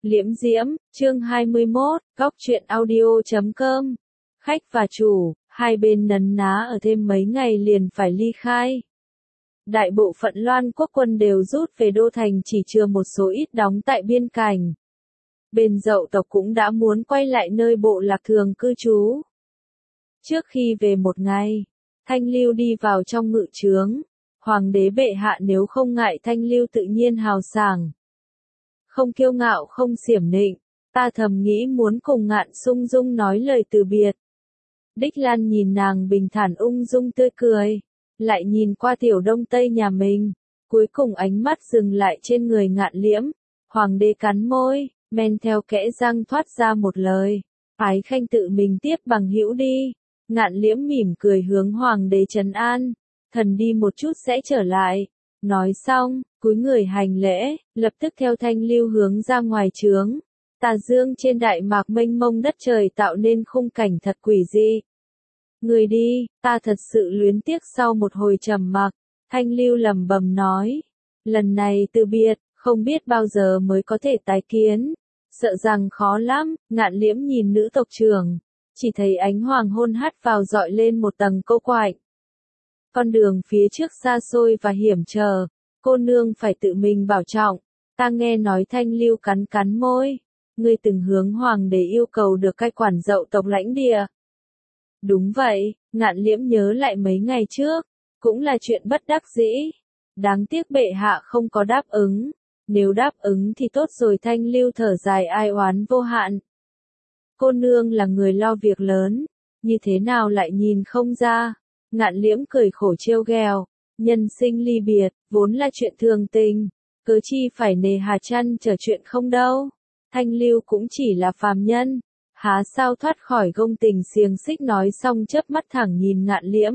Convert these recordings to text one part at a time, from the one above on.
Liễm Diễm, chương 21, góc truyện audio.com. Khách và chủ, hai bên nấn ná ở thêm mấy ngày liền phải ly khai. Đại bộ phận Loan quốc quân đều rút về đô thành, chỉ chừa một số ít đóng tại biên cảnh. Bên Dậu tộc cũng đã muốn quay lại nơi bộ lạc thường cư trú. Trước khi về một ngày, Thanh Lưu đi vào trong ngự trướng. Hoàng đế bệ hạ nếu không ngại Thanh Lưu tự nhiên hào sảng. Không kiêu ngạo không xiểm nịnh, ta thầm nghĩ muốn cùng Ngạn Sung Dung nói lời từ biệt. Đích Lan nhìn nàng bình thản ung dung tươi cười, lại nhìn qua tiểu đông tây nhà mình, cuối cùng ánh mắt dừng lại trên người Ngạn Liễm. Hoàng đế cắn môi, men theo kẽ răng thoát ra một lời, Ái Khanh tự mình tiếp bằng hữu đi. Ngạn Liễm mỉm cười hướng hoàng đế trấn an, thần đi một chút sẽ trở lại. Nói xong, cúi người hành lễ, lập tức theo Thanh Lưu hướng ra ngoài trướng. Tà dương trên đại mạc mênh mông đất trời tạo nên khung cảnh thật quỷ dị. Người đi, ta thật sự luyến tiếc. Sau một hồi trầm mặc, Thanh Lưu lẩm bẩm nói, lần này từ biệt, không biết bao giờ mới có thể tái kiến, sợ rằng khó lắm. Ngạn Liễm nhìn nữ tộc trưởng, chỉ thấy ánh hoàng hôn hắt vào dọi lên một tầng cô quạnh. Con đường phía trước xa xôi và hiểm trở, cô nương phải tự mình bảo trọng. Ta nghe nói. Thanh Lưu cắn cắn môi, ngươi từng hướng hoàng đế yêu cầu được cai quản Dậu tộc lãnh địa. Đúng vậy, Ngạn Liễm nhớ lại mấy ngày trước, cũng là chuyện bất đắc dĩ. Đáng tiếc bệ hạ không có đáp ứng, nếu đáp ứng thì tốt rồi. Thanh Lưu thở dài ai oán vô hạn. Cô nương là người lo việc lớn, như thế nào lại nhìn không ra. Ngạn Liễm cười khổ trêu ghẹo, nhân sinh ly biệt, vốn là chuyện thường tình, cớ chi phải nề hà chăn trở chuyện không đâu. Thanh Lưu cũng chỉ là phàm nhân, há sao thoát khỏi gông tình xiềng xích. Nói xong chớp mắt thẳng nhìn Ngạn Liễm.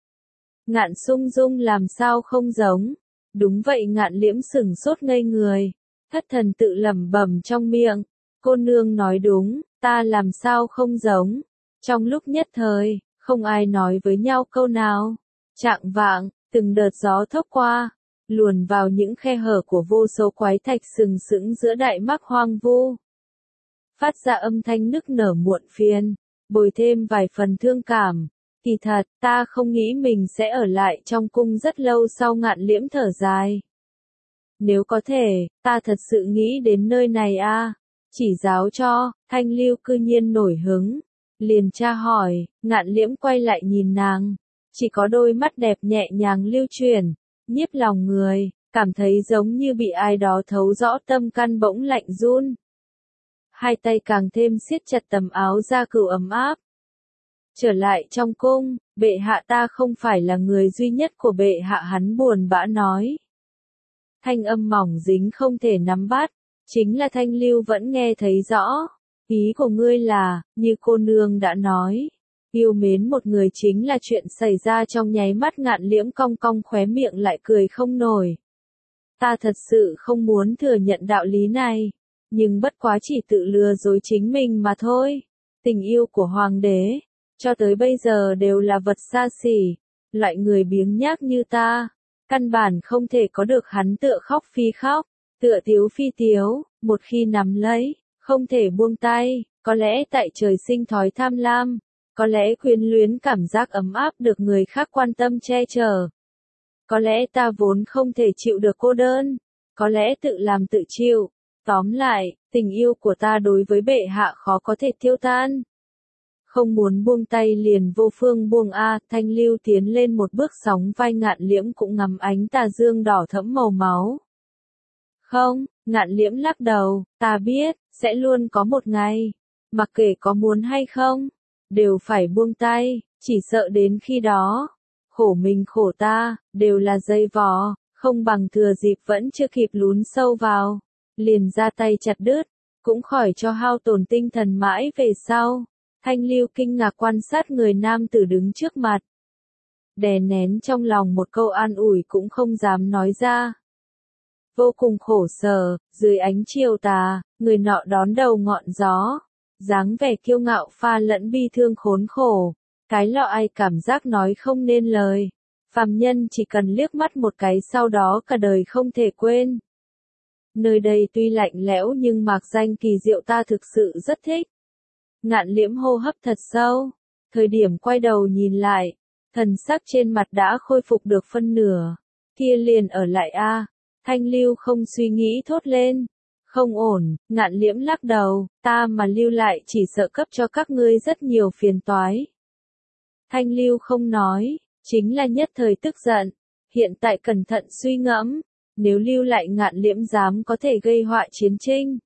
Ngạn Sung Dung làm sao không giống? Đúng vậy. Ngạn Liễm sửng sốt ngây người, thất thần tự lẩm bẩm trong miệng, cô nương nói đúng, ta làm sao không giống? Trong lúc nhất thời, không ai nói với nhau câu nào. Chạng vạng, từng đợt gió thốc qua, luồn vào những khe hở của vô số quái thạch sừng sững giữa đại mạc hoang vu. Phát ra âm thanh nức nở muộn phiền, bồi thêm vài phần thương cảm. Kỳ thật, ta không nghĩ mình sẽ ở lại trong cung rất lâu. Sau Ngạn Liễm thở dài. Nếu có thể, ta thật sự nghĩ đến nơi này a. Chỉ giáo cho. Thanh Lưu cư nhiên nổi hứng, liền tra hỏi. Ngạn Liễm quay lại nhìn nàng, chỉ có đôi mắt đẹp nhẹ nhàng lưu chuyển, nhiếp lòng người, cảm thấy giống như bị ai đó thấu rõ tâm căn, bỗng lạnh run. Hai tay càng thêm siết chặt tấm áo da cừu ấm áp. Trở lại trong cung, bệ hạ ta không phải là người duy nhất của bệ hạ. Hắn buồn bã nói. Thanh âm mỏng dính không thể nắm bắt, chính là Thanh Lưu vẫn nghe thấy rõ. Ý của ngươi là, như cô nương đã nói, yêu mến một người chính là chuyện xảy ra trong nháy mắt. Ngạn Liễm cong cong khóe miệng lại cười không nổi. Ta thật sự không muốn thừa nhận đạo lý này, nhưng bất quá chỉ tự lừa dối chính mình mà thôi. Tình yêu của hoàng đế, cho tới bây giờ đều là vật xa xỉ. Loại người biếng nhác như ta, căn bản không thể có được hắn. Tựa khóc phi khóc, tựa tiếu phi tiếu, một khi nắm lấy, không thể buông tay. Có lẽ tại trời sinh thói tham lam, có lẽ quyến luyến cảm giác ấm áp được người khác quan tâm che chở. Có lẽ ta vốn không thể chịu được cô đơn, có lẽ tự làm tự chịu. Tóm lại, tình yêu của ta đối với bệ hạ khó có thể tiêu tan. Không muốn buông tay liền vô phương buông a. Thanh Lưu tiến lên một bước sóng vai. Ngạn Liễm cũng ngắm ánh tà dương đỏ thẫm màu máu. Không, Ngạn Liễm lắc đầu, ta biết, sẽ luôn có một ngày, mặc kệ có muốn hay không, đều phải buông tay. Chỉ sợ đến khi đó, khổ mình khổ ta, đều là dây vò, không bằng thừa dịp vẫn chưa kịp lún sâu vào, liền ra tay chặt đứt, cũng khỏi cho hao tổn tinh thần mãi về sau. Thanh Lưu kinh ngạc quan sát người nam tử đứng trước mặt, đè nén trong lòng một câu an ủi cũng không dám nói ra. Vô cùng khổ sở, dưới ánh chiều tà, người nọ đón đầu ngọn gió, dáng vẻ kiêu ngạo pha lẫn bi thương khốn khổ. Cái lọ ai cảm giác nói không nên lời. Phàm nhân chỉ cần liếc mắt một cái sau đó cả đời không thể quên. Nơi đây tuy lạnh lẽo nhưng mạc danh kỳ diệu ta thực sự rất thích. Ngạn Liễm hô hấp thật sâu, thời điểm quay đầu nhìn lại, thần sắc trên mặt đã khôi phục được phân nửa. Kia liền ở lại a. Thanh Lưu không suy nghĩ thốt lên. Không ổn, Ngạn Liễm lắc đầu, ta mà lưu lại chỉ sợ cấp cho các ngươi rất nhiều phiền toái. Thanh Lưu không nói, chính là nhất thời tức giận. Hiện tại cẩn thận suy ngẫm, nếu lưu lại Ngạn Liễm dám có thể gây họa chiến tranh.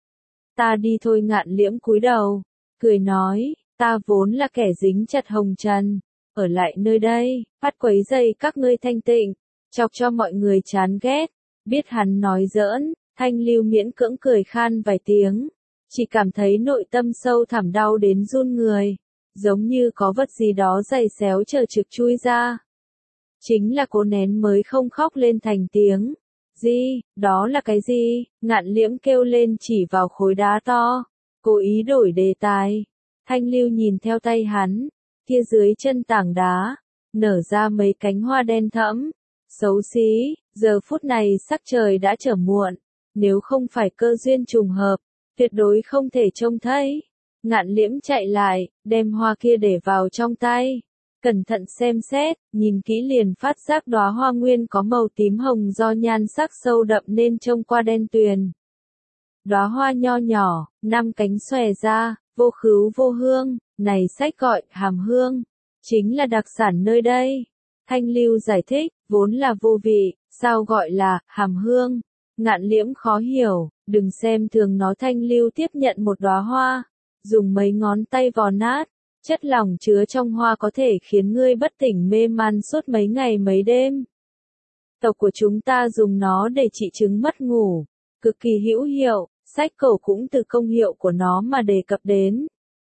Ta đi thôi. Ngạn Liễm cúi đầu, cười nói, ta vốn là kẻ dính chặt hồng trần, ở lại nơi đây, phát quấy rầy các ngươi thanh tịnh, chọc cho mọi người chán ghét. Biết hắn nói giỡn, Thanh Lưu miễn cưỡng cười khan vài tiếng, chỉ cảm thấy nội tâm sâu thẳm đau đến run người, giống như có vật gì đó giày xéo chờ trực chui ra. Chính là cố nén mới không khóc lên thành tiếng. Gì, đó là cái gì? Ngạn Liễm kêu lên chỉ vào khối đá to, cố ý đổi đề tài. Thanh Lưu nhìn theo tay hắn, kia dưới chân tảng đá, nở ra mấy cánh hoa đen thẫm, xấu xí, giờ phút này sắc trời đã trở muộn, nếu không phải cơ duyên trùng hợp, tuyệt đối không thể trông thấy. Ngạn Liễm chạy lại, đem hoa kia để vào trong tay, cẩn thận xem xét, nhìn kỹ liền phát giác đóa hoa nguyên có màu tím hồng do nhan sắc sâu đậm nên trông qua đen tuyền. Đóa hoa nho nhỏ, 5 cánh xòe ra, vô khứu vô hương, này sách gọi hàm hương, chính là đặc sản nơi đây. Thanh Lưu giải thích, vốn là vô vị, sao gọi là hàm hương? Ngạn Liễm khó hiểu, đừng xem thường nó. Thanh Lưu tiếp nhận một đóa hoa, dùng mấy ngón tay vò nát, chất lỏng chứa trong hoa có thể khiến ngươi bất tỉnh mê man suốt mấy ngày mấy đêm. Tộc của chúng ta dùng nó để trị chứng mất ngủ, cực kỳ hữu hiệu, sách cổ cũng từ công hiệu của nó mà đề cập đến.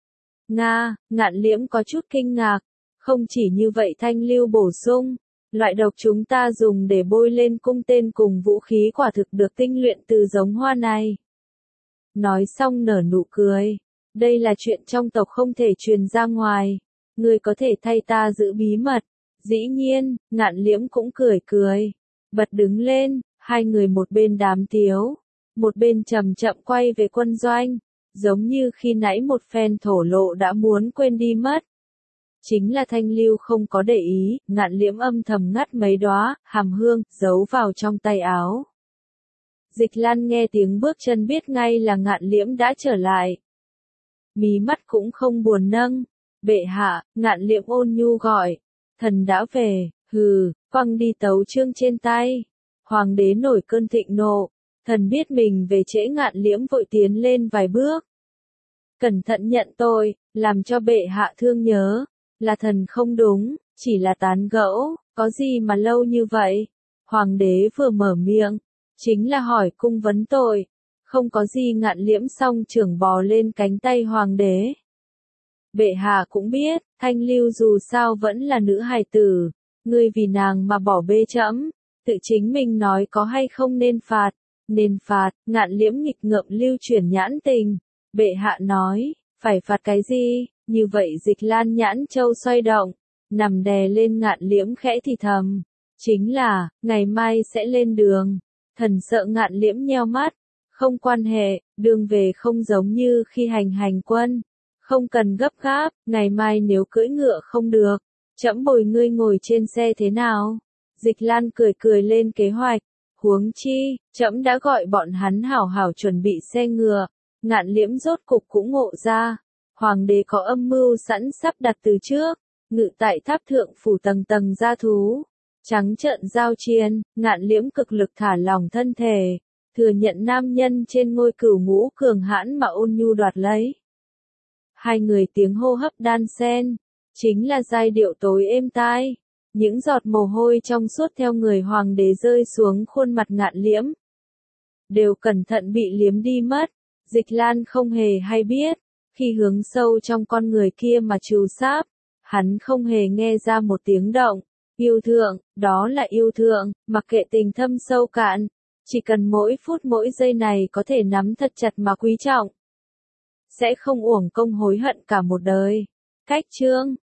Nga, Ngạn Liễm có chút kinh ngạc, không chỉ như vậy. Thanh Lưu bổ sung, loại độc chúng ta dùng để bôi lên cung tên cùng vũ khí quả thực được tinh luyện từ giống hoa này. Nói xong nở nụ cười, đây là chuyện trong tộc không thể truyền ra ngoài, ngươi có thể thay ta giữ bí mật. Dĩ nhiên. Ngạn Liễm cũng cười cười, bật đứng lên, hai người một bên đám tiếu, một bên chậm chậm quay về quân doanh, giống như khi nãy một phen thổ lộ đã muốn quên đi mất. Chính là Thanh Lưu không có để ý, Ngạn Liễm âm thầm ngắt mấy đóa hàm hương, giấu vào trong tay áo. Dịch Lan nghe tiếng bước chân biết ngay là Ngạn Liễm đã trở lại. Mí mắt cũng không buồn nâng. Bệ hạ. Ngạn Liễm ôn nhu gọi. Thần đã về. Hừ, quăng đi tấu chương trên tay. Hoàng đế nổi cơn thịnh nộ. Thần biết mình về trễ. Ngạn Liễm vội tiến lên vài bước. Cẩn thận nhận tội, làm cho bệ hạ thương nhớ. Là thần không đúng, chỉ là tán gẫu, có gì mà lâu như vậy? Hoàng đế vừa mở miệng, chính là hỏi cung vấn tội. Không có gì. Ngạn Liễm song trưởng bò lên cánh tay hoàng đế. Bệ hạ cũng biết, Thanh Lưu dù sao vẫn là nữ hài tử, ngươi vì nàng mà bỏ bê trẫm, tự chính mình nói có hay không nên phạt. Nên phạt. Ngạn Liễm nghịch ngợm lưu chuyển nhãn tình. Bệ hạ nói, phải phạt cái gì? Như vậy Dịch Lan nhãn châu xoay động, nằm đè lên Ngạn Liễm khẽ thì thầm. Chính là, ngày mai sẽ lên đường. Thần sợ. Ngạn Liễm nheo mắt. Không quan hệ, đường về không giống như khi hành quân. Không cần gấp gáp, ngày mai nếu cưỡi ngựa không được, trẫm bồi ngươi ngồi trên xe thế nào? Dịch Lan cười cười lên kế hoạch. Huống chi, trẫm đã gọi bọn hắn hảo hảo chuẩn bị xe ngựa. Ngạn Liễm rốt cục cũng ngộ ra. Hoàng đế có âm mưu sẵn sắp đặt từ trước, ngự tại tháp thượng phủ tầng tầng gia thú, trắng trợn giao chiến. Ngạn Liễm cực lực thả lỏng thân thể, thừa nhận nam nhân trên ngôi cửu ngũ cường hãn mà ôn nhu đoạt lấy. Hai người tiếng hô hấp đan xen, chính là giai điệu tối êm tai. Những giọt mồ hôi trong suốt theo người hoàng đế rơi xuống khuôn mặt Ngạn Liễm, đều cẩn thận bị liếm đi mất. Dịch Lan không hề hay biết. Khi hướng sâu trong con người kia mà trù sáp, hắn không hề nghe ra một tiếng động. Yêu thượng, đó là yêu thượng, mặc kệ tình thâm sâu cạn, chỉ cần mỗi phút mỗi giây này có thể nắm thật chặt mà quý trọng, sẽ không uổng công hối hận cả một đời. Cách chương